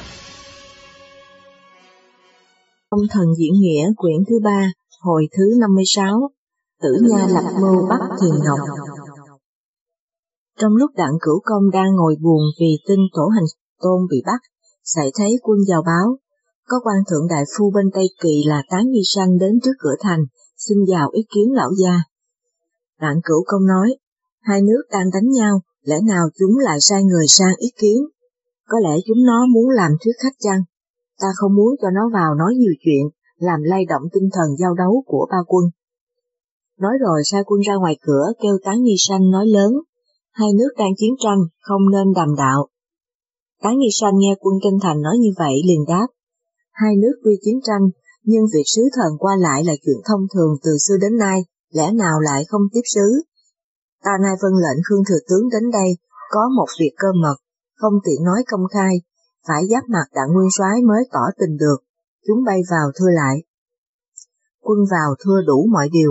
Công thần diễn nghĩa quyển thứ 3, hồi thứ 56, Tử Nha lập mưu bắt Thiền Ngọc. Trong lúc Đặng Cửu Công đang ngồi buồn vì tin Tổ Hành Tôn bị bắt, xảy thấy quân vào báo, có quan thượng đại phu bên Tây Kỳ là Tán Nhi Sanh đến trước cửa thành, xin vào ý kiến lão gia. Đặng Cửu Công nói, hai nước đang đánh nhau, lẽ nào chúng lại sai người sang ý kiến? Có lẽ chúng nó muốn làm thuyết khách chăng? Ta không muốn cho nó vào nói nhiều chuyện, làm lay động tinh thần giao đấu của ba quân. Nói rồi sai quân ra ngoài cửa kêu Tán Nhi Sanh nói lớn, hai nước đang chiến tranh, không nên đàm đạo. Tán Nhi Sanh nghe quân trên thành nói như vậy liền đáp, hai nước tuy chiến tranh, nhưng việc sứ thần qua lại là chuyện thông thường từ xưa đến nay, lẽ nào lại không tiếp sứ? Ta nay vâng lệnh Khương Thừa Tướng đến đây, có một việc cơ mật, không tiện nói công khai, phải giáp mặt Đặng Nguyên Soái mới tỏ tình được, chúng bay vào thưa lại. Quân vào thưa đủ mọi điều.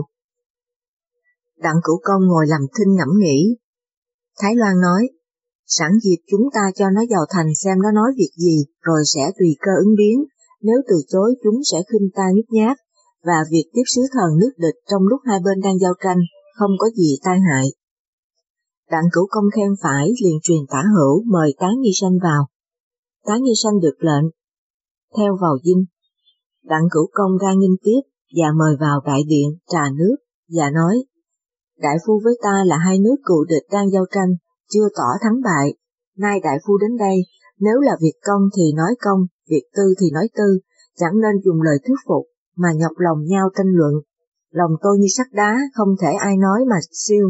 Đặng Cửu Công ngồi làm thinh ngẫm nghĩ. Thái Loan nói, sẵn dịp chúng ta cho nó vào thành xem nó nói việc gì, rồi sẽ tùy cơ ứng biến, nếu từ chối chúng sẽ khinh ta nhút nhát, và việc tiếp sứ thần nước địch trong lúc hai bên đang giao tranh, không có gì tai hại. Đặng Cửu Công khen phải liền truyền Tả Hữu mời Tán Nhi Sanh vào. Tán Nhi Sanh được lệnh, theo vào dinh. Đặng Cửu Công ra nghinh tiếp và mời vào đại điện trà nước và nói, đại phu với ta là hai nước cựu địch đang giao tranh, chưa tỏ thắng bại. Nay đại phu đến đây, nếu là việc công thì nói công, việc tư thì nói tư, chẳng nên dùng lời thuyết phục mà nhọc lòng nhau tranh luận. Lòng tôi như sắt đá, không thể ai nói mà siêu.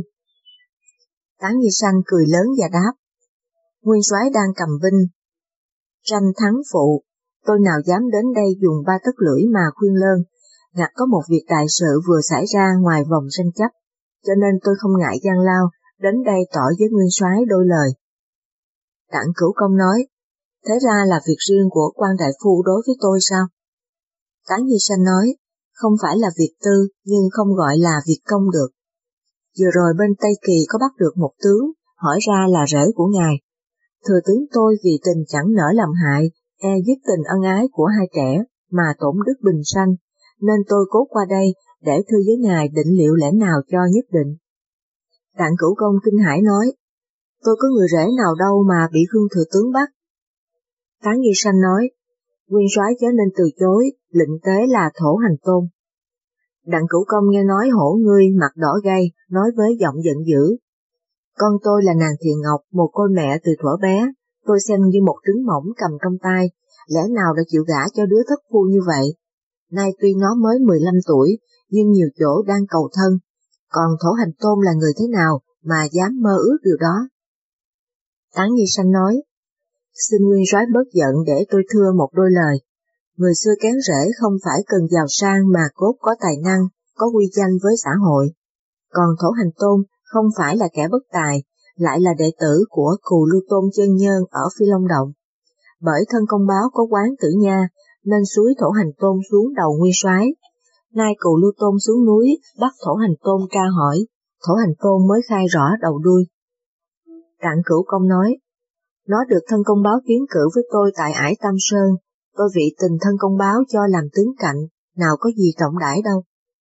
Tán Nhi Sanh cười lớn và đáp, Nguyên Soái đang cầm binh, tranh thắng phụ, tôi nào dám đến đây dùng ba tấc lưỡi mà khuyên lơn, ngặt có một việc đại sự vừa xảy ra ngoài vòng tranh chấp, cho nên tôi không ngại gian lao, đến đây tỏ với Nguyên Soái đôi lời. Đặng Cửu Công nói, thế ra là việc riêng của quan đại phu đối với tôi sao? Tán Nhi Sanh nói, không phải là việc tư, nhưng không gọi là việc công được. Vừa rồi bên Tây Kỳ có bắt được một tướng, hỏi ra là rể của ngài. Thừa tướng tôi vì tình chẳng nỡ làm hại, dứt tình ân ái của hai trẻ, mà tổn đức bình sanh, nên tôi cố qua đây để thưa với ngài định liệu lẽ nào cho nhất định. Đặng Cửu Công kinh hãi nói, tôi có người rể nào đâu mà bị Khương Thừa Tướng bắt. Tán Nhi Sanh nói, Nguyên Soái chớ nên từ chối, lệnh tế là Thổ Hành Tôn. Đặng Cửu Công nghe nói hổ ngươi mặt đỏ gay, nói với giọng giận dữ. Con tôi là nàng Thiền Ngọc, một cô mẹ từ thuở bé, tôi xem như một trứng mỏng cầm trong tay, lẽ nào đã chịu gả cho đứa thất phu như vậy. Nay tuy nó mới 15 tuổi, nhưng nhiều chỗ đang cầu thân, còn Thổ Hành Tôn là người thế nào mà dám mơ ước điều đó. Tán Nhi Sanh nói, xin Nguyên Soái bớt giận để tôi thưa một đôi lời. Người xưa kén rễ không phải cần giàu sang mà cốt có tài năng, có uy danh với xã hội. Còn Thổ Hành Tôn không phải là kẻ bất tài, lại là đệ tử của Cù Lưu Tôn Chân Nhân ở Phi Long Động. Bởi thân công báo có quán Tử Nha, nên suối Thổ Hành Tôn xuống đầu Nguyên Soái. Nay Cù Lưu Tôn xuống núi bắt Thổ Hành Tôn tra hỏi, Thổ Hành Tôn mới khai rõ đầu đuôi. Đặng Cửu Công nói, nó được thân công báo tiến cử với tôi tại ải Tam Sơn, tôi vị tình thân công báo cho làm tướng cạnh, nào có gì trọng đãi đâu.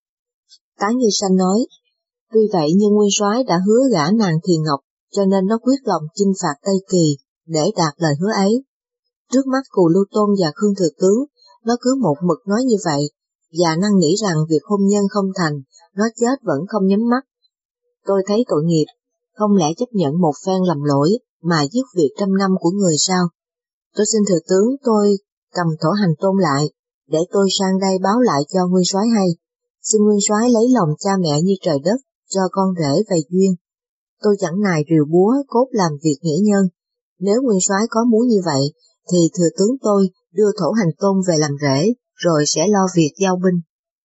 Tán Nhi Sanh nói, tuy vậy nhưng Nguyên Soái đã hứa gả nàng Thiền Ngọc, cho nên nó quyết lòng chinh phạt Tây Kỳ để đạt lời hứa ấy. Trước mắt Cù Lưu Tôn và Khương Thừa Tướng, nó cứ một mực nói như vậy, và năn nỉ rằng việc hôn nhân không thành, nó chết vẫn không nhắm mắt. Tôi thấy tội nghiệp, không lẽ chấp nhận một phen lầm lỗi mà dứt việc 100 năm của người sao? Tôi xin Thừa Tướng tôi cầm Thổ Hành Tôn lại, để tôi sang đây báo lại cho Nguyên Soái hay. Xin Nguyên Soái lấy lòng cha mẹ như trời đất, cho con rể về duyên. Tôi chẳng nài rìu búa cốt làm việc nghĩa nhân. Nếu Nguyên Soái có muốn như vậy, thì Thừa Tướng tôi đưa Thổ Hành Tôn về làm rể, rồi sẽ lo việc giao binh.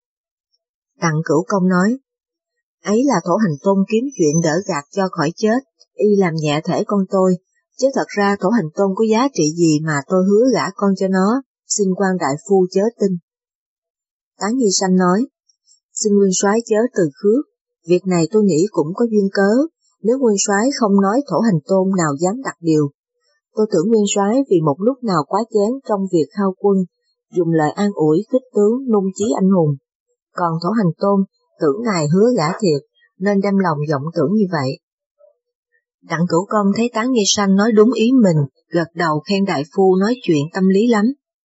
Đặng Cửu Công nói, ấy là Thổ Hành Tôn kiếm chuyện đỡ gạt cho khỏi chết, y làm nhẹ thể con tôi, chứ thật ra Thổ Hành Tôn có giá trị gì mà tôi hứa gả con cho nó, xin quan đại phu chớ tin. Tán Nhi Sanh nói, xin Nguyên Soái chớ từ khước, việc này tôi nghĩ cũng có duyên cớ, nếu Nguyên Soái không nói Thổ Hành Tôn nào dám đặt điều. Tôi tưởng nguyên soái vì một lúc nào quá chén trong việc khao quân, dùng lời an ủi khích tướng nung chí anh hùng. Còn Thổ Hành Tôn tưởng ngài hứa gả thiệt, nên đem lòng vọng tưởng như vậy. Đặng Cửu Công thấy Tán Nghi Sanh nói đúng ý mình, gật đầu khen đại phu nói chuyện tâm lý lắm.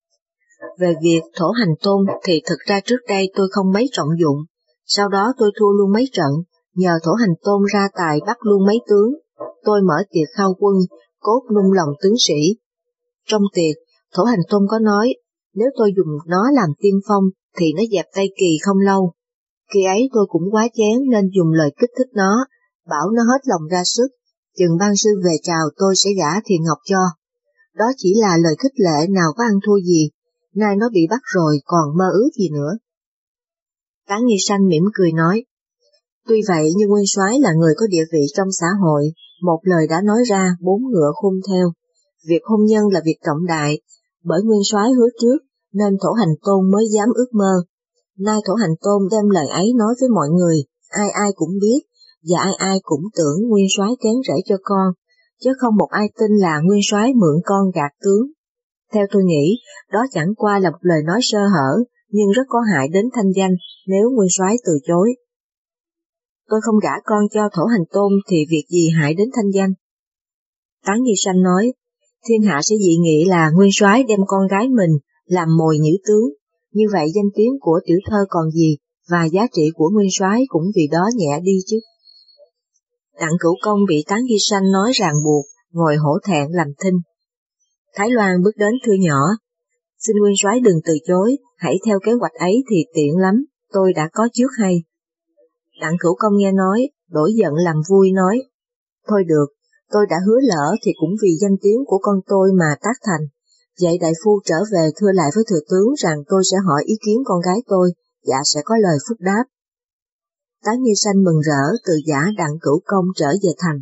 Về việc Thổ Hành Tôn thì thực ra trước đây tôi không mấy trọng dụng, sau đó tôi thua luôn mấy trận, nhờ Thổ Hành Tôn ra tài bắt luôn mấy tướng. Tôi mở tiệc khao quân, cốt nung lòng tướng sĩ. Trong tiệc, Thổ Hành Tôn có nói, nếu tôi dùng nó làm tiên phong thì nó dẹp Tây Kỳ không lâu. Khi ấy tôi cũng quá chén nên dùng lời kích thích nó, bảo nó hết lòng ra sức, chừng ban sư về chào tôi sẽ gả Thiền Ngọc cho. Đó chỉ là lời khích lệ nào có ăn thua gì, nay nó bị bắt rồi còn mơ ước gì nữa. Tán Nghi Sanh mỉm cười nói, tuy vậy nhưng nguyên soái là người có địa vị trong xã hội, một lời đã nói ra bốn ngựa khôn theo. Việc hôn nhân là việc trọng đại, bởi nguyên soái hứa trước nên Thổ Hành Tôn mới dám ước mơ. Nay Thổ Hành Tôn đem lời ấy nói với mọi người, ai ai cũng biết, và ai ai cũng tưởng nguyên soái kén rễ cho con, chứ không một ai tin là nguyên soái mượn con gạt tướng. Theo tôi nghĩ, đó chẳng qua là một lời nói sơ hở, nhưng rất có hại đến thanh danh nếu nguyên soái từ chối. Tôi không gả con cho Thổ Hành Tôn thì việc gì hại đến thanh danh? Tán Nghi Sanh nói, thiên hạ sẽ dị nghị là nguyên soái đem con gái mình làm mồi nhử tướng, như vậy danh tiếng của tiểu thơ còn gì, và giá trị của nguyên soái cũng vì đó nhẹ đi chứ. Đặng Cửu Công bị Tán Nghi Sanh nói ràng buộc, ngồi hổ thẹn làm thinh. Thái Loan bước đến thưa nhỏ, xin nguyên soái đừng từ chối, hãy theo kế hoạch ấy thì tiện lắm, tôi đã có trước hay. Đặng Cửu Công nghe nói, đổi giận làm vui nói, thôi được, tôi đã hứa lỡ thì cũng vì danh tiếng của con tôi mà tác thành. Vậy đại phu trở về thưa lại với thừa tướng rằng tôi sẽ hỏi ý kiến con gái tôi, dạ sẽ có lời phúc đáp. Tán Nghi Sanh mừng rỡ từ giả Đặng Cửu Công trở về thành.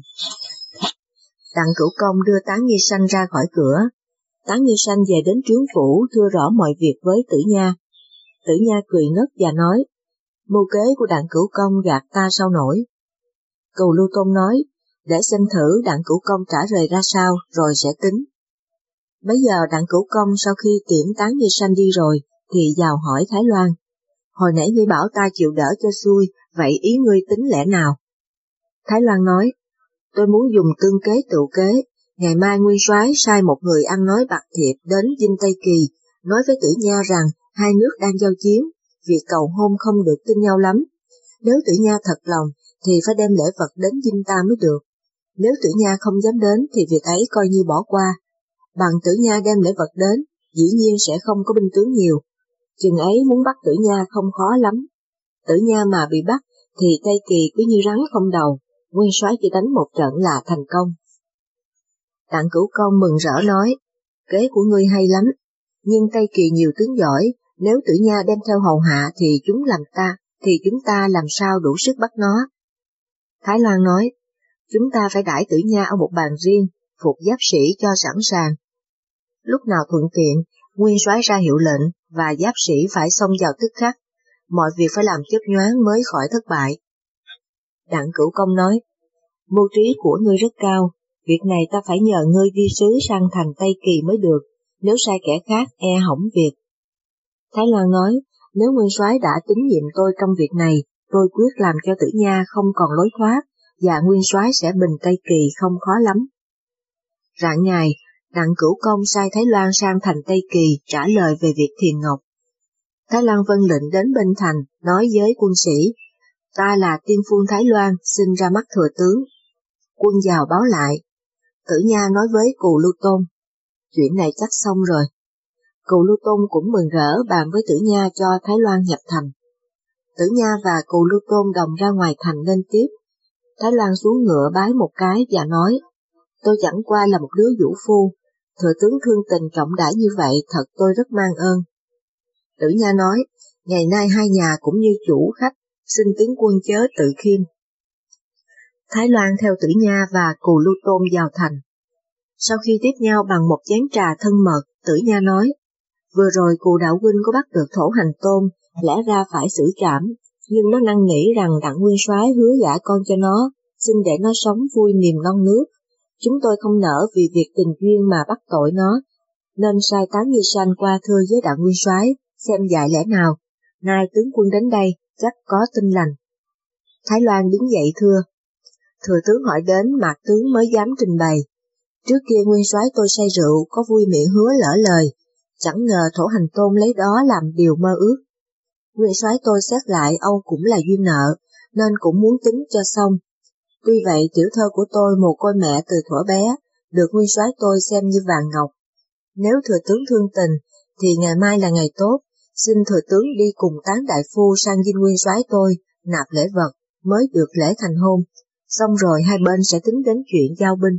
Đặng Cửu Công đưa Tán Nghi Sanh ra khỏi cửa. Tán Nghi Sanh về đến trướng phủ thưa rõ mọi việc với Tử Nha. Tử Nha cười ngất và nói, mưu kế của Đặng Cửu Công gạt ta sao nổi. Cừu Lưu Tôn nói, để xem thử Đặng Cửu Công trả lời ra sao rồi sẽ tính. Bấy giờ Đặng Cửu Công sau khi tiễn Tán Nghi Sanh đi rồi thì vào hỏi Thái Loan, hồi nãy ngươi bảo ta chịu đỡ cho xuôi, vậy ý ngươi tính lẽ nào? Thái Loan nói, tôi muốn dùng tương kế tựu kế, ngày mai nguyên soái sai một người ăn nói bạc thiệp đến Dinh Tây Kỳ, nói với Tử Nha rằng hai nước đang giao chiến, việc cầu hôn không được tin nhau lắm. Nếu Tử Nha thật lòng thì phải đem lễ vật đến Dinh ta mới được. Nếu Tử Nha không dám đến thì việc ấy coi như bỏ qua. Bằng Tử Nha đem lễ vật đến, dĩ nhiên sẽ không có binh tướng nhiều. Chừng ấy muốn bắt Tử Nha không khó lắm. Tử Nha mà bị bắt thì Tây Kỳ cứ như rắn không đầu, nguyên soái chỉ đánh một trận là thành công. Đặng Cửu Công mừng rỡ nói, kế của ngươi hay lắm, nhưng Tây Kỳ nhiều tướng giỏi, nếu Tử Nha đem theo hầu hạ thì chúng ta làm sao đủ sức bắt nó. Thái Loan nói, chúng ta phải đãi Tử Nha ở một bàn riêng, phục giáp sĩ cho sẵn sàng. Lúc nào thuận tiện, nguyên soái ra hiệu lệnh và giáp sĩ phải xông vào tức khắc, mọi việc phải làm chớp nhoáng mới khỏi thất bại. Đặng Cửu Công nói, mưu trí của ngươi rất cao, việc này ta phải nhờ ngươi đi sứ sang thành Tây Kỳ mới được, nếu sai kẻ khác e hỏng việc. Thái Loan nói, nếu nguyên soái đã tín nhiệm tôi trong việc này, tôi quyết làm cho Tử Nha không còn lối thoát, và nguyên soái sẽ bình Tây Kỳ không khó lắm. Rạng ngày, Đặng Cửu Công sai Thái Loan sang thành Tây Kỳ trả lời về việc Thiền Ngọc. Thái Loan vâng lệnh đến bên thành, nói với quân sĩ, ta là Tiên Phương Thái Loan, xin ra mắt thừa tướng. Quân vào báo lại. Tử Nha nói với Cù Lưu Tôn, chuyện này chắc xong rồi. Cù Lưu Tôn cũng mừng rỡ bàn với Tử Nha cho Thái Loan nhập thành. Tử Nha và Cù Lưu Tôn đồng ra ngoài thành lên tiếp. Thái Loan xuống ngựa bái một cái và nói, tôi chẳng qua là một đứa vũ phu, thừa tướng thương tình trọng đãi như vậy thật tôi rất mang ơn. Tử Nha nói, ngày nay hai nhà cũng như chủ khách, xin tướng quân chớ tự khiêm. Thái Loan theo Tử Nha và Cù Lưu Tôn vào thành. Sau khi tiếp nhau bằng một chén trà thân mật, Tử Nha nói, vừa rồi Cù đạo huynh có bắt được Thổ Hành Tôn, lẽ ra phải xử trảm, nhưng nó năn nỉ rằng Đặng nguyên soái hứa gả con cho nó, xin để nó sống vui niềm non nước, Chúng tôi không nỡ vì việc tình duyên mà bắt tội nó, nên sai Tán Nghi Sanh qua thưa với Đặng nguyên soái xem dạy lẽ nào. Nay tướng quân đến đây, chắc có tin lành. Thái Loan đứng dậy thưa. Thừa tướng hỏi đến Mạc tướng mới dám trình bày. Trước kia nguyên soái tôi say rượu, có vui miệng hứa lỡ lời, chẳng ngờ Thổ Hành Tôn lấy đó làm điều mơ ước. Nguyên soái tôi xét lại Âu cũng là duyên nợ, nên cũng muốn tính cho xong. Tuy vậy tiểu thơ của tôi mồ côi mẹ từ thuở bé, được nguyên soái tôi xem như vàng ngọc. Nếu thừa tướng thương tình, thì ngày mai là ngày tốt, xin thừa tướng đi cùng Tán đại phu sang dinh nguyên soái tôi, nạp lễ vật, mới được lễ thành hôn, xong rồi hai bên sẽ tính đến chuyện giao binh.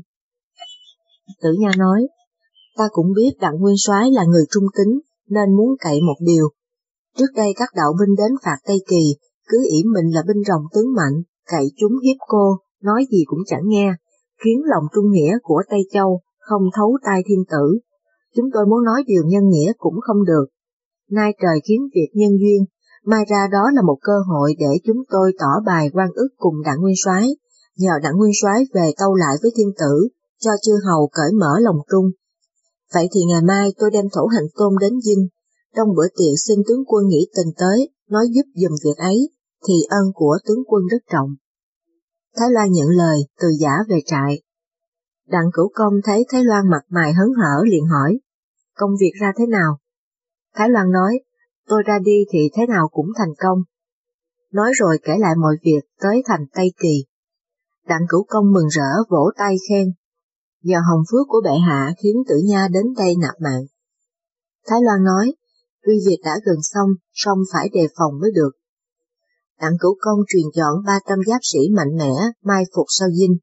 Tử Nha nói, ta cũng biết Đặng nguyên soái là người trung tín, nên muốn cậy một điều. Trước đây các đạo binh đến phạt Tây Kỳ, cứ ỷ mình là binh rồng tướng mạnh, cậy chúng hiếp cô, nói gì cũng chẳng nghe, khiến lòng trung nghĩa của Tây Châu không thấu tai thiên tử. Chúng tôi muốn nói điều nhân nghĩa cũng không được. Nay trời khiến việc nhân duyên, mai ra đó là một cơ hội để chúng tôi tỏ bài oan ức cùng Đặng nguyên soái, nhờ Đặng nguyên soái về tâu lại với thiên tử, cho chư hầu cởi mở lòng trung. Vậy thì ngày mai tôi đem Thổ Hành Tôn đến dinh, trong bữa tiệc xin tướng quân nghĩ tình tới, nói giúp giùm việc ấy, thì ơn của tướng quân rất trọng. Thái Loan nhận lời, từ giã về trại. Đặng Cửu Công thấy Thái Loan mặt mày hớn hở liền hỏi, công việc ra thế nào? Thái Loan nói, tôi ra đi thì thế nào cũng thành công. Nói rồi kể lại mọi việc tới thành Tây Kỳ. Đặng Cửu Công mừng rỡ vỗ tay khen, nhờ hồng phước của bệ hạ khiến Tử Nha đến đây nạp mạng. Thái Loan nói, tuy việc đã gần xong, song phải đề phòng mới được. Đặng Cửu Công truyền chọn 300 giáp sĩ mạnh mẽ, mai phục sau dinh.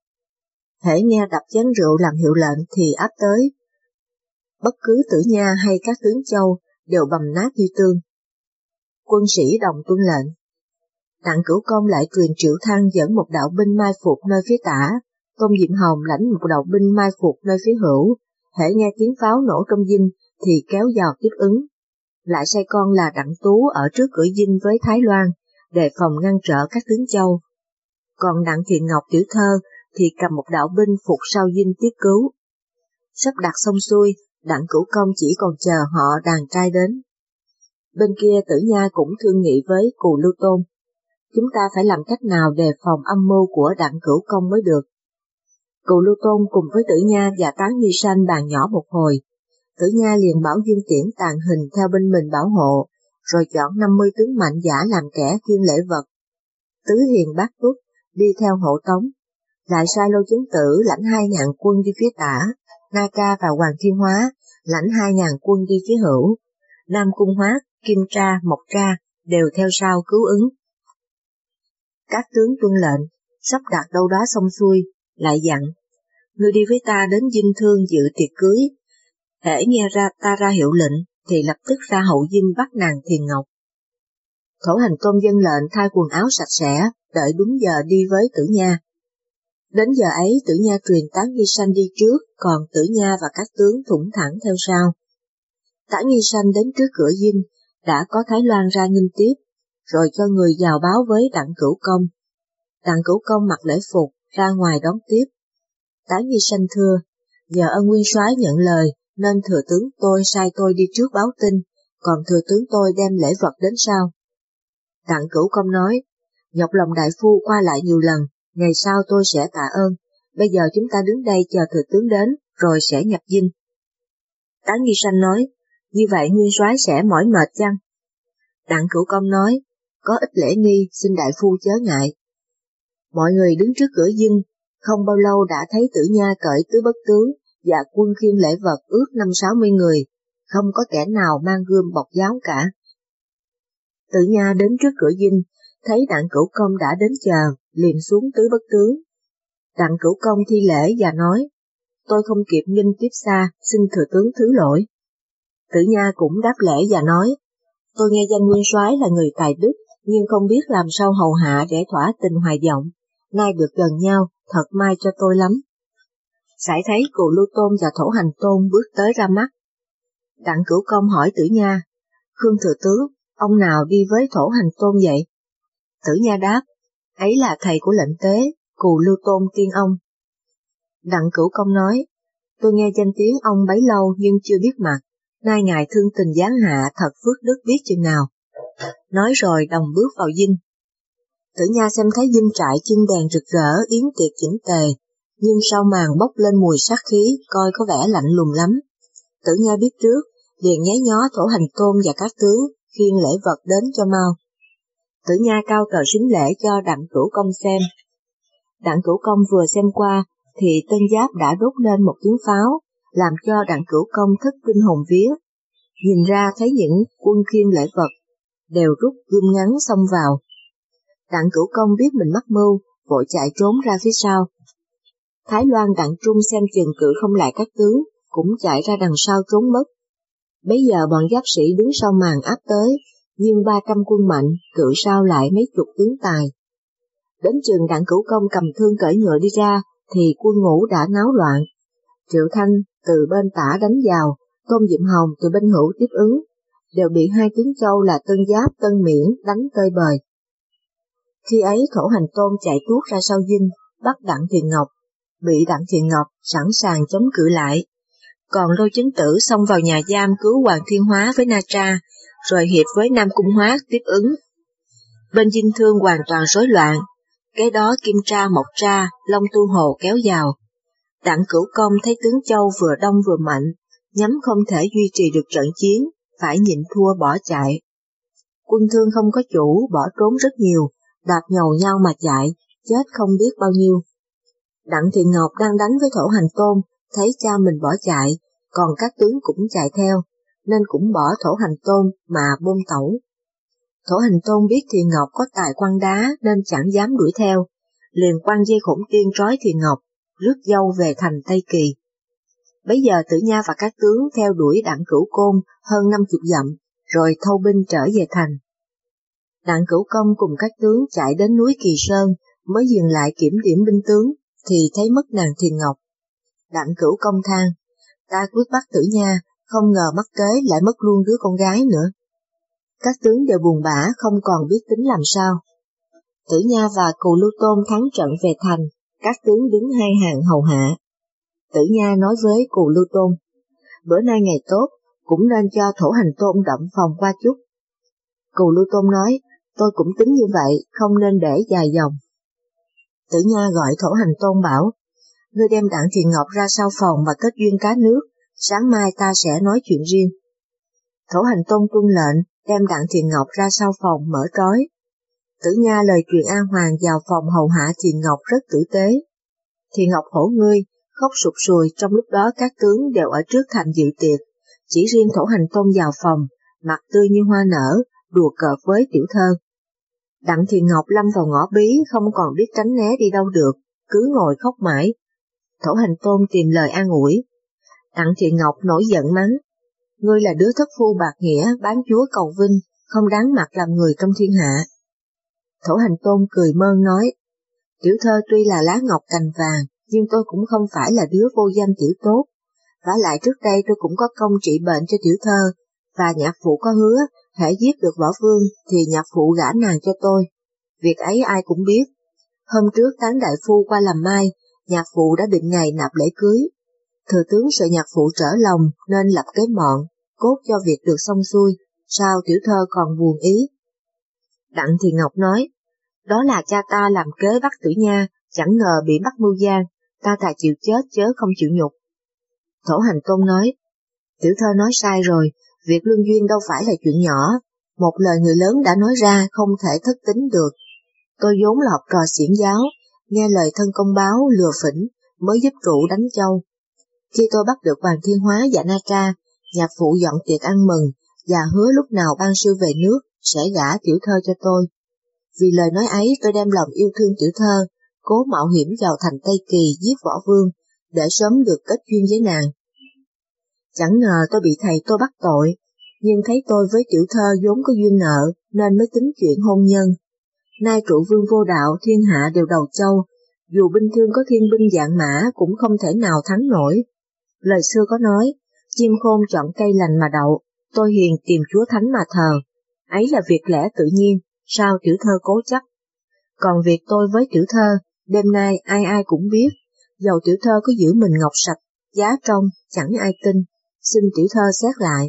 Hễ nghe đập chén rượu làm hiệu lệnh thì áp tới. Bất cứ Tử Nha hay các tướng Châu đều bầm nát như tương. Quân sĩ đồng tuân lệnh. Đặng Cửu Công lại truyền Triệu Thăng dẫn một đạo binh mai phục nơi phía tả, Tôn Diệm Hồng lãnh một đạo binh mai phục nơi phía hữu. Hễ nghe tiếng pháo nổ trong dinh thì kéo vào tiếp ứng. Lại sai con là Đặng Tú ở trước cửa dinh với Thái Loan, đề phòng ngăn trở các tướng Châu. Còn Đặng Thiện Ngọc tiểu thơ thì cầm một đạo binh phục sau dinh tiếp cứu. Sắp đặt xong xuôi, Đặng Cửu Công chỉ còn chờ họ đàn trai đến. Bên kia Tử Nha cũng thương nghị với Cù Lưu Tôn. Chúng ta phải làm cách nào đề phòng âm mưu của Đặng Cửu Công mới được. Cù Lưu Tôn cùng với Tử Nha và Tán Nghi Sanh bàn nhỏ một hồi. Tử Nha liền bảo Dương Tiễn tàn hình theo bên mình bảo hộ, rồi chọn 50 tướng mạnh giả làm kẻ kiêng lễ vật. Tứ Hiền Bát Túc đi theo hộ tống, lại sai Lô Chấn Tử lãnh 2.000 quân đi phía tả, Na Ca và Hoàng Thiên Hóa lãnh 2.000 quân đi phía hữu, Nam Cung Hoát, Kim Tra, Mộc Tra đều theo sau cứu ứng. Các tướng tuân lệnh, sắp đặt đâu đó xong xuôi, lại dặn, ngươi đi với ta đến dinh thương dự tiệc cưới, hễ nghe ra ta ra hiệu lệnh thì lập tức ra hậu dinh bắt nàng Thiền Ngọc. Thổ Hành Tôn dân lệnh thay quần áo sạch sẽ, đợi đúng giờ đi với Tử Nha. Đến giờ ấy Tử Nha truyền Tán Nghi Sanh đi trước, còn Tử Nha và các tướng thủng thẳng theo sau. Tán Nghi Sanh đến trước cửa dinh, đã có Thái Loan ra nghênh tiếp, rồi cho người vào báo với Đặng Cửu Công. Đặng Cửu Công mặc lễ phục, ra ngoài đón tiếp. Tán Nghi Sanh thưa, nhờ ơn nguyên soái nhận lời, nên thừa tướng tôi sai tôi đi trước báo tin, còn thừa tướng tôi đem lễ vật đến sau. Đặng Cửu Công nói, nhọc lòng đại phu qua lại nhiều lần, ngày sau tôi sẽ tạ ơn, bây giờ chúng ta đứng đây chờ thừa tướng đến, rồi sẽ nhập dinh. Tán Nghi Sanh nói, như vậy nguyên soái sẽ mỏi mệt chăng? Đặng Cửu Công nói, có ít lễ nghi, xin đại phu chớ ngại. Mọi người đứng trước cửa dinh, không bao lâu đã thấy Tử Nha cởi tứ bất tướng và quân khiêng lễ vật ước 50-60 người, không có kẻ nào mang gươm bọc giáo cả. Tử Nha đến trước cửa dinh, thấy Đặng Cửu Công đã đến chờ, liền xuống tứ bất tướng. Đặng Cửu Công thi lễ và nói, tôi không kịp nghinh tiếp xa, xin thừa tướng thứ lỗi. Tử Nha cũng đáp lễ và nói, tôi nghe danh nguyên soái là người tài đức, nhưng không biết làm sao hầu hạ để thỏa tình hoài vọng, nay được gần nhau, thật may cho tôi lắm. Sải thấy Cù Lưu Tôn và Thổ Hành Tôn bước tới ra mắt. Đặng Cửu Công hỏi Tử Nha, Khương thừa tướng, ông nào đi với Thổ Hành Tôn vậy? Tử Nha đáp, ấy là thầy của lệnh tế, Cù Lưu Tôn tiên ông. Đặng Cửu Công nói, tôi nghe danh tiếng ông bấy lâu nhưng chưa biết mặt, nay ngài thương tình giáng hạ thật phước đức biết chừng nào. Nói rồi đồng bước vào dinh. Tử Nha xem thấy dinh trại chưng đèn rực rỡ, yến tiệc chỉnh tề, nhưng sau màn bốc lên mùi sát khí, coi có vẻ lạnh lùng lắm. Tử Nha biết trước, liền nháy nhó Thổ Hành Tôn và các tướng, khiêng lễ vật đến cho mau. Tử Nha cao cờ xính lễ cho Đặng Cửu Công xem. Đặng Cửu Công vừa xem qua, thì Tân Giáp đã đốt lên một tiếng pháo, làm cho Đặng Cửu Công thất kinh hồn vía. Nhìn ra thấy những quân khiêng lễ vật, đều rút gươm ngắn xông vào. Đặng Cửu Công biết mình mắc mưu, vội chạy trốn ra phía sau. Thái Loan Đặng Trung xem chừng cự không lại các tướng, cũng chạy ra đằng sau trốn mất. Bấy giờ bọn giáp sĩ đứng sau màn áp tới, nhưng 300 quân mạnh, cự sau lại mấy chục tướng tài. Đến chừng Đặng Cửu Công cầm thương cởi ngựa đi ra, thì quân ngũ đã náo loạn. Triệu Thanh từ bên tả đánh vào, Tôn Diệm Hồng từ bên hữu tiếp ứng, đều bị hai tướng châu là Tân Giáp, Tân Miễn đánh tơi bời. Khi ấy Thổ Hành Tôn chạy tuốt ra sau dinh, bắt Đặng Thiện Ngọc, bị Đặng Thiện Ngọc sẵn sàng chống cự lại. Còn Lô Chấn Tử xông vào nhà giam cứu Hoàng Thiên Hóa với Na Tra, rồi hiệp với Nam Cung Hóa tiếp ứng. Bên dinh Thương hoàn toàn rối loạn, kế đó Kim Tra, Mộc Tra, Long Tu Hồ kéo vào. Đặng Cửu Công thấy tướng châu vừa đông vừa mạnh, nhắm không thể duy trì được trận chiến, phải nhịn thua bỏ chạy. Quân Thương không có chủ, bỏ trốn rất nhiều, đạp nhầu nhau mà chạy, chết không biết bao nhiêu. Đặng Thiện Ngọc đang đánh với Thổ Hành Tôn, thấy cha mình bỏ chạy, còn các tướng cũng chạy theo, nên cũng bỏ Thổ Hành Tôn mà bôn tẩu. Thổ Hành Tôn biết Thiện Ngọc có tài quăng đá nên chẳng dám đuổi theo, liền quăng dây khổng tiên trói Thiện Ngọc, rước dâu về thành Tây Kỳ. Bấy giờ Tử Nha và các tướng theo đuổi Đặng Cửu Côn hơn 50 dặm, rồi thâu binh trở về thành. Đặng Cửu Công cùng các tướng chạy đến núi Kỳ Sơn, mới dừng lại kiểm điểm binh tướng, thì thấy mất nàng Thiện Ngọc. Đặng Cửu Công than, ta quyết bắt Tử Nha, không ngờ mắc kế lại mất luôn đứa con gái nữa. Các tướng đều buồn bã, không còn biết tính làm sao. Tử Nha và Cù Lưu Tôn thắng trận về thành, các tướng đứng hai hàng hầu hạ. Tử Nha nói với Cù Lưu Tôn, bữa nay ngày tốt, cũng nên cho Thổ Hành Tôn động phòng qua chút. Cù Lưu Tôn nói, tôi cũng tính như vậy, không nên để dài dòng. Tử Nha gọi Thổ Hành Tôn bảo, ngươi đem Đặng Thiện Ngọc ra sau phòng mà kết duyên cá nước, sáng mai ta sẽ nói chuyện riêng. Thổ Hành Tôn tuân lệnh, đem Đặng Thiện Ngọc ra sau phòng mở trói. Tử Nha lời truyền A Hoàng vào phòng hầu hạ Thiện Ngọc rất tử tế. Thiện Ngọc hổ ngươi, khóc sụt sùi, trong lúc đó các tướng đều ở trước thành dự tiệc, chỉ riêng Thổ Hành Tôn vào phòng, mặt tươi như hoa nở, đùa cợt với tiểu thơ. Đặng Thiện Ngọc lâm vào ngõ bí, không còn biết tránh né đi đâu được, cứ ngồi khóc mãi. Thổ Hành Tôn tìm lời an ủi. Đặng Thiện Ngọc nổi giận mắng, ngươi là đứa thất phu bạc nghĩa, bán chúa cầu vinh, không đáng mặt làm người trong thiên hạ. Thổ Hành Tôn cười mơn nói, tiểu thơ tuy là lá ngọc cành vàng, nhưng tôi cũng không phải là đứa vô danh tiểu tốt. Vả lại trước đây tôi cũng có công trị bệnh cho tiểu thơ, và nhạc phụ có hứa, hễ giết được võ vương thì nhạc phụ gả nàng cho tôi. Việc ấy ai cũng biết. Hôm trước Tán đại phu qua làm mai, nhạc phụ đã định ngày nạp lễ cưới. Thừa tướng sợ nhạc phụ trở lòng nên lập kế mọn, cốt cho việc được xong xuôi, sao tiểu thơ còn buồn ý. Đặng Thiện Ngọc nói, đó là cha ta làm kế bắt Tử Nha, chẳng ngờ bị bắt mưu gian, ta thà chịu chết chớ không chịu nhục. Thổ Hành Tôn nói, tiểu thơ nói sai rồi, việc lương duyên đâu phải là chuyện nhỏ, một lời người lớn đã nói ra không thể thất tín được. Tôi vốn là học trò xiển giáo, nghe lời thân công báo lừa phỉnh, mới giúp trụ đánh châu. Khi tôi bắt được Hoàng Thiên Hóa và Na Tra, nhạc phụ dọn tiệc ăn mừng, và hứa lúc nào ban sư về nước sẽ gả tiểu thơ cho tôi. Vì lời nói ấy tôi đem lòng yêu thương tiểu thơ, cố mạo hiểm vào thành Tây Kỳ giết võ vương, để sớm được kết duyên với nàng. Chẳng ngờ tôi bị thầy tôi bắt tội, nhưng thấy tôi với tiểu thơ vốn có duyên nợ, nên mới tính chuyện hôn nhân. Nay trụ vương vô đạo, thiên hạ đều đầu châu, dù binh thương có thiên binh vạn mã cũng không thể nào thắng nổi. Lời xưa có nói, chim khôn chọn cây lành mà đậu, tôi hiền tìm chúa thánh mà thờ. Ấy là việc lẽ tự nhiên, sao tiểu thơ cố chấp. Còn việc tôi với tiểu thơ, đêm nay ai ai cũng biết, dầu tiểu thơ có giữ mình ngọc sạch, giá trong, chẳng ai tin, xin tiểu thơ xét lại.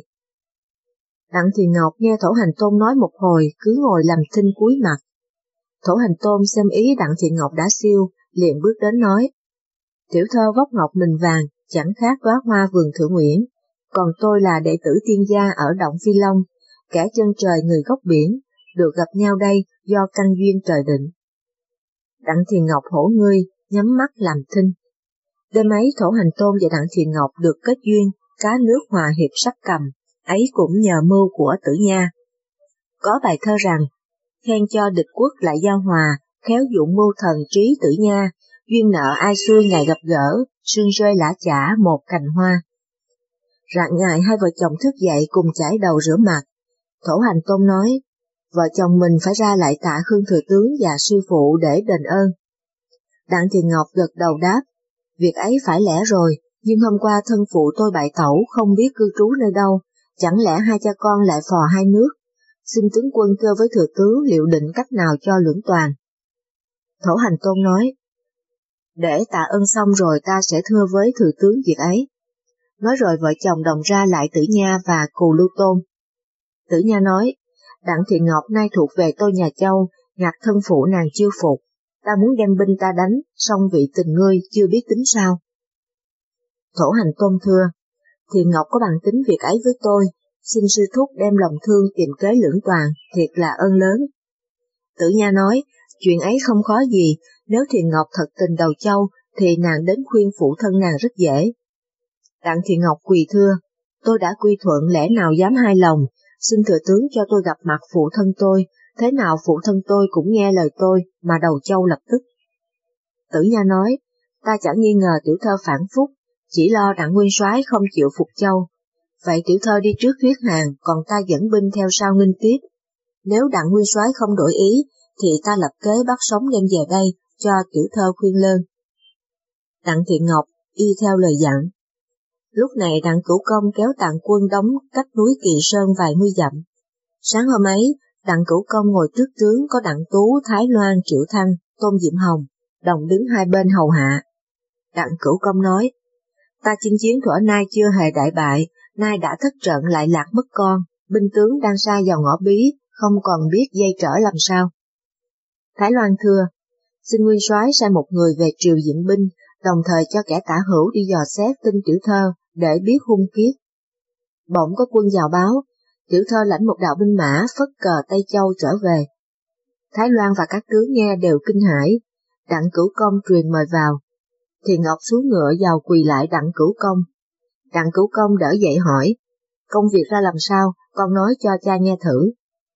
Đặng Thiền Ngọc nghe Thổ Hành Tôn nói một hồi, cứ ngồi làm thinh cúi mặt. Thổ Hành Tôn xem ý Đặng Thiền Ngọc đã siêu, liền bước đến nói: Tiểu thơ vóc ngọc mình vàng, chẳng khác đóa hoa vườn Thượng Uyển, còn tôi là đệ tử tiên gia ở Động Phi Long, kẻ chân trời người góc biển, được gặp nhau đây do căn duyên trời định. Đặng Thiền Ngọc hổ ngươi, nhắm mắt làm thinh. Đêm ấy Thổ Hành Tôn và Đặng Thiền Ngọc được kết duyên, cá nước hòa hiệp sắc cầm, ấy cũng nhờ mưu của Tử Nha. Có bài thơ rằng, khen cho địch quốc lại giao hòa, khéo dụng mưu thần trí Tử Nha, duyên nợ ai xuôi ngày gặp gỡ, sương rơi lã chả một cành hoa. Rạng ngày hai vợ chồng thức dậy cùng chải đầu rửa mặt. Thổ Hành Tôn nói, vợ chồng mình phải ra lại tạ Khương Thừa Tướng và sư phụ để đền ơn. Đặng Thiền Ngọc gật đầu đáp, việc ấy phải lẽ rồi, nhưng hôm qua thân phụ tôi bại tẩu không biết cư trú nơi đâu, chẳng lẽ hai cha con lại phò hai nước, xin tướng quân kêu với thừa tướng liệu định cách nào cho lưỡng toàn. Thổ Hành Tôn nói, để tạ ơn xong rồi ta sẽ thưa với thừa tướng việc ấy. Nói rồi vợ chồng đồng ra lại Tử Nha và Cù Lưu Tôn. Tử Nha nói, Đặng Thiền Ngọc nay thuộc về tôi nhà Châu, ngặt thân phụ nàng chưa phục, ta muốn đem binh ta đánh, song vị tình ngươi chưa biết tính sao. Thổ Hành Tôn thưa, Thiền Ngọc có bằng tính việc ấy với tôi, xin sư thúc đem lòng thương tìm kế lưỡng toàn, thiệt là ơn lớn. Tử Nha nói, chuyện ấy không khó gì, nếu Thiền Ngọc thật tình đầu Châu, thì nàng đến khuyên phụ thân nàng rất dễ. Đặng Thiền Ngọc quỳ thưa, tôi đã quy thuận lẽ nào dám hai lòng, xin thừa tướng cho tôi gặp mặt phụ thân tôi, thế nào phụ thân tôi cũng nghe lời tôi mà đầu Châu lập tức. Tử Nha nói, ta chẳng nghi ngờ tiểu thơ phản phúc, chỉ lo Đặng nguyên soái không chịu phục Châu. Vậy tiểu thơ đi trước thuyết hàng, còn ta dẫn binh theo sau nghênh tiếp. Nếu Đặng nguyên soái không đổi ý, thì ta lập kế bắt sống đem về đây cho tiểu thơ khuyên lơn. Đặng Thiện Ngọc y theo lời dặn. Lúc này Đặng Cửu Công kéo tàn quân đóng cách núi Kỳ Sơn vài mươi dặm. Sáng hôm ấy, Đặng Cửu Công ngồi trước trướng có Đặng Tú, Thái Loan, Triệu Thăng, Tôn Diệm Hồng, đồng đứng hai bên hầu hạ. Đặng Cửu Công nói, ta chinh chiến thuở nay chưa hề đại bại, nay đã thất trận lại lạc mất con, binh tướng đang sa vào ngõ bí, không còn biết dây trở làm sao. Thái Loan thưa, xin nguyên soái sai một người về triều diện binh, đồng thời cho kẻ tả hữu đi dò xét tin tiểu thơ để biết hung kiết. Bỗng có quân vào báo, tiểu thơ lãnh một đạo binh mã phất cờ Tây Châu trở về. Thái Loan và các tướng nghe đều kinh hãi, Đặng Cửu Công truyền mời vào. Thiền Ngọc xuống ngựa vào quỳ lại Đặng Cửu Công. Đặng Cửu Công đỡ dậy hỏi, công việc ra làm sao, con nói cho cha nghe thử.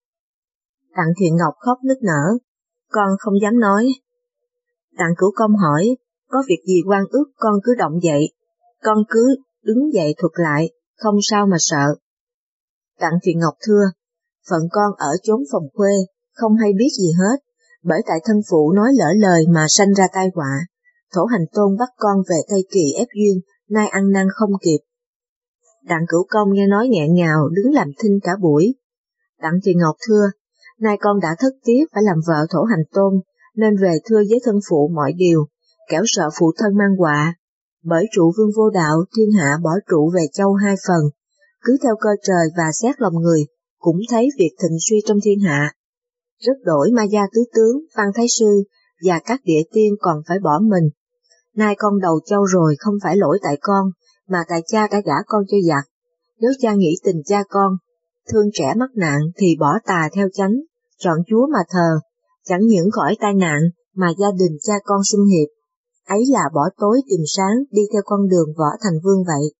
Đặng Thiện Ngọc khóc nức nở, con không dám nói. Đặng Cửu Công hỏi, có việc gì oan ức con cứ động dậy, con cứ đứng dậy thuật lại, không sao mà sợ. Đặng Thiện Ngọc thưa, phận con ở chốn phòng khuê, không hay biết gì hết, bởi tại thân phụ nói lỡ lời mà sanh ra tai họa. Thổ Hành Tôn bắt con về Tây Kỳ ép duyên, nay ăn năn không kịp. Đặng Cửu Công nghe nói nghẹn ngào, đứng làm thinh cả buổi. Đặng Thiện Ngọc thưa, nay con đã thất tiếc phải làm vợ Thổ Hành Tôn, nên về thưa với thân phụ mọi điều, kẻo sợ phụ thân mang họa. Bởi trụ vương vô đạo, thiên hạ bỏ trụ về Châu hai phần, cứ theo cơ trời và xét lòng người, cũng thấy việc thịnh suy trong thiên hạ. Rất đổi Ma Gia tứ tướng, Phan Thái Sư và các địa tiên còn phải bỏ mình. Nay con đầu Châu rồi không phải lỗi tại con, mà tại cha đã gả con cho giặc. Nếu cha nghĩ tình cha con, thương trẻ mắc nạn thì bỏ tà theo chánh, chọn Chúa mà thờ, chẳng những khỏi tai nạn mà gia đình cha con sum hiệp. Ấy là bỏ tối tìm sáng đi theo con đường Võ Thành Vương vậy.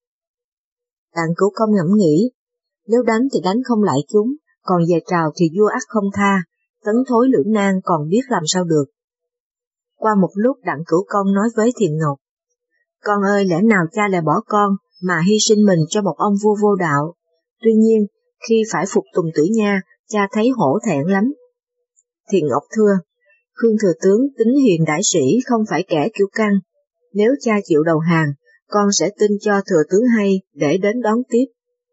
Đặng Cửu Công ngẫm nghĩ, nếu đánh thì đánh không lại chúng, còn về trào thì vua ắt không tha, tấn thối lưỡng nan còn biết làm sao được. Qua một lúc Đặng Cửu Công nói với Thiện Ngọc, con ơi lẽ nào cha lại bỏ con mà hy sinh mình cho một ông vua vô đạo, tuy nhiên khi phải phục tùng Tử Nha, cha thấy hổ thẹn lắm. Thiện Ngọc thưa, Khương Thừa Tướng tính hiền đại sĩ không phải kẻ kiêu căng, nếu cha chịu đầu hàng, con sẽ tin cho Thừa Tướng hay để đến đón tiếp.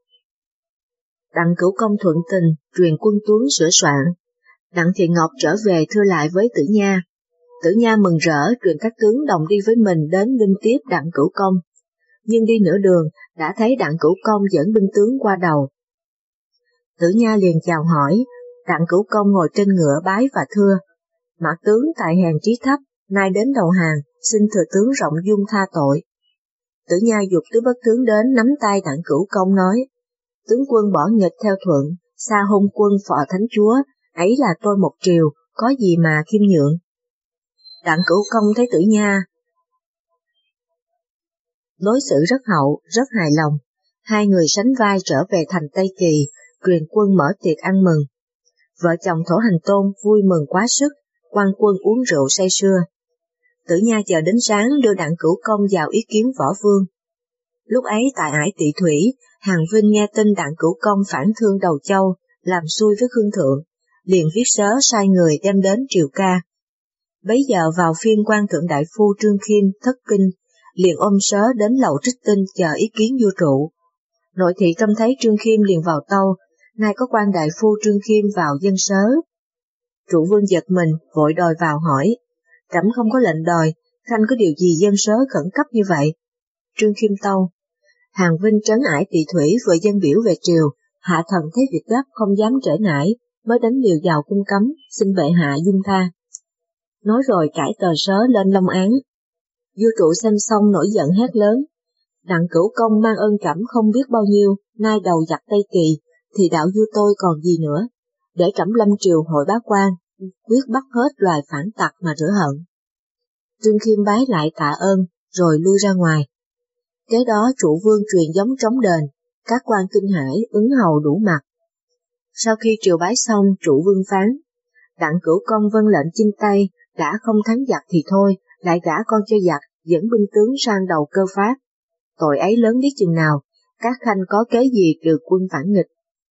Đặng Cửu Công thuận tình, truyền quân tướng sửa soạn. Đặng Thiện Ngọc trở về thưa lại với Tử Nha. Tử Nha mừng rỡ truyền các tướng đồng đi với mình đến nghênh tiếp Đặng Cửu Công, nhưng đi nửa đường đã thấy Đặng Cửu Công dẫn binh tướng qua đầu. Tử Nha liền chào hỏi, Đặng Cửu Công ngồi trên ngựa bái và thưa: Mã tướng tại hèn trí thấp, nay đến đầu hàng, xin thừa tướng rộng dung tha tội. Tử Nha giục tứ bất tướng đến nắm tay Đặng Cửu Công nói: Tướng quân bỏ nghịch theo thuận, xa hôn quân phò thánh chúa, ấy là tôi một triều, có gì mà khiêm nhượng. Đặng Cửu Công thấy Tử Nha đối xử rất hậu, rất hài lòng. Hai người sánh vai trở về thành Tây Kỳ, truyền quân mở tiệc ăn mừng. Vợ chồng Thổ Hành Tôn vui mừng quá sức, quan quân uống rượu say sưa. Tử Nha chờ đến sáng đưa Đặng Cửu Công vào ý kiến Võ Vương. Lúc ấy tại ải Tỵ Thủy, Hàn Vinh nghe tin Đặng Cửu Công phản thương Đầu Châu, làm xui với Khương Thượng, liền viết sớ sai người đem đến triều ca. Bấy giờ vào phiên quan thượng đại phu Trương Khiêm thất kinh, liền ôm sớ đến lầu Trích Tinh chờ ý kiến vua Trụ. Nội thị trông thấy Trương Khiêm liền vào tâu, nay có quan đại phu Trương Khiêm vào dâng sớ. Trụ Vương giật mình, vội đòi vào hỏi: Trẫm không có lệnh đòi, khanh có điều gì dâng sớ khẩn cấp như vậy? Trương Khiêm tâu: Hàn Vinh trấn ải Tỵ Thủy vừa dâng biểu về triều, hạ thần thấy việc gấp không dám trễ nải, mới đánh liều vào cung cấm, xin bệ hạ dung tha. Nói rồi cãi tờ sớ lên long án. Vua Trụ xem xong nổi giận hét lớn: Đặng Cửu Công mang ơn trẫm không biết bao nhiêu, nay đầu giặc Tây Kỳ, thì đạo vua tôi còn gì nữa, để trẫm lâm triều hội bá quan, quyết bắt hết loài phản tặc mà rửa hận. Trương Khiêm bái lại tạ ơn, rồi lui ra ngoài. Kế đó Trụ Vương truyền giống trống đền, các quan kinh hãi ứng hầu đủ mặt. Sau khi triều bái xong, Trụ Vương phán: Đặng Cửu Công vâng lệnh chinh Tây, đã không thắng giặc thì thôi, lại gả con cho giặc, dẫn binh tướng sang đầu Cơ Phát. Tội ấy lớn biết chừng nào, các khanh có kế gì trừ quân phản nghịch.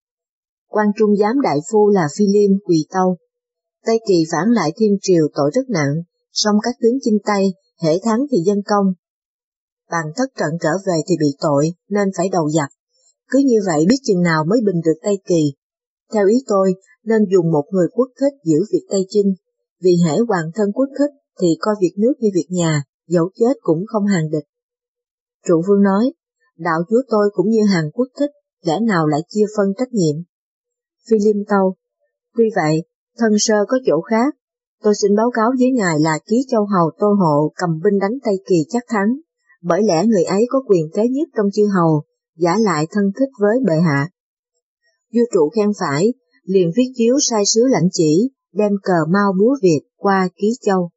Quan trung giám đại phu là Phi Liêm quỳ tâu. Tây Kỳ phản lại Thiên Triều tội rất nặng, song các tướng chinh Tây, hễ thắng thì dân công. Bằng thất trận trở về thì bị tội, nên phải đầu giặc. Cứ như vậy biết chừng nào mới bình được Tây Kỳ. Theo ý tôi, nên dùng một người quốc thích giữ việc Tây Chinh, vì hễ hoàng thân quốc thích thì coi việc nước như việc nhà, dẫu chết cũng không hàng địch. Trụ Vương nói: Đạo chúa tôi cũng như hàng quốc thích, lẽ nào lại chia phân trách nhiệm? Phi Liêm tâu: Tuy vậy, thân sơ có chỗ khác. Tôi xin báo cáo với ngài là Ký Châu hầu Tô Hộ cầm binh đánh Tây Kỳ chắc thắng, bởi lẽ người ấy có quyền thế nhất trong chư hầu, giả lại thân thích với bệ hạ. Vua Trụ khen phải, liền viết chiếu sai sứ lãnh chỉ, đem cờ mau búa Việt qua Ký Châu.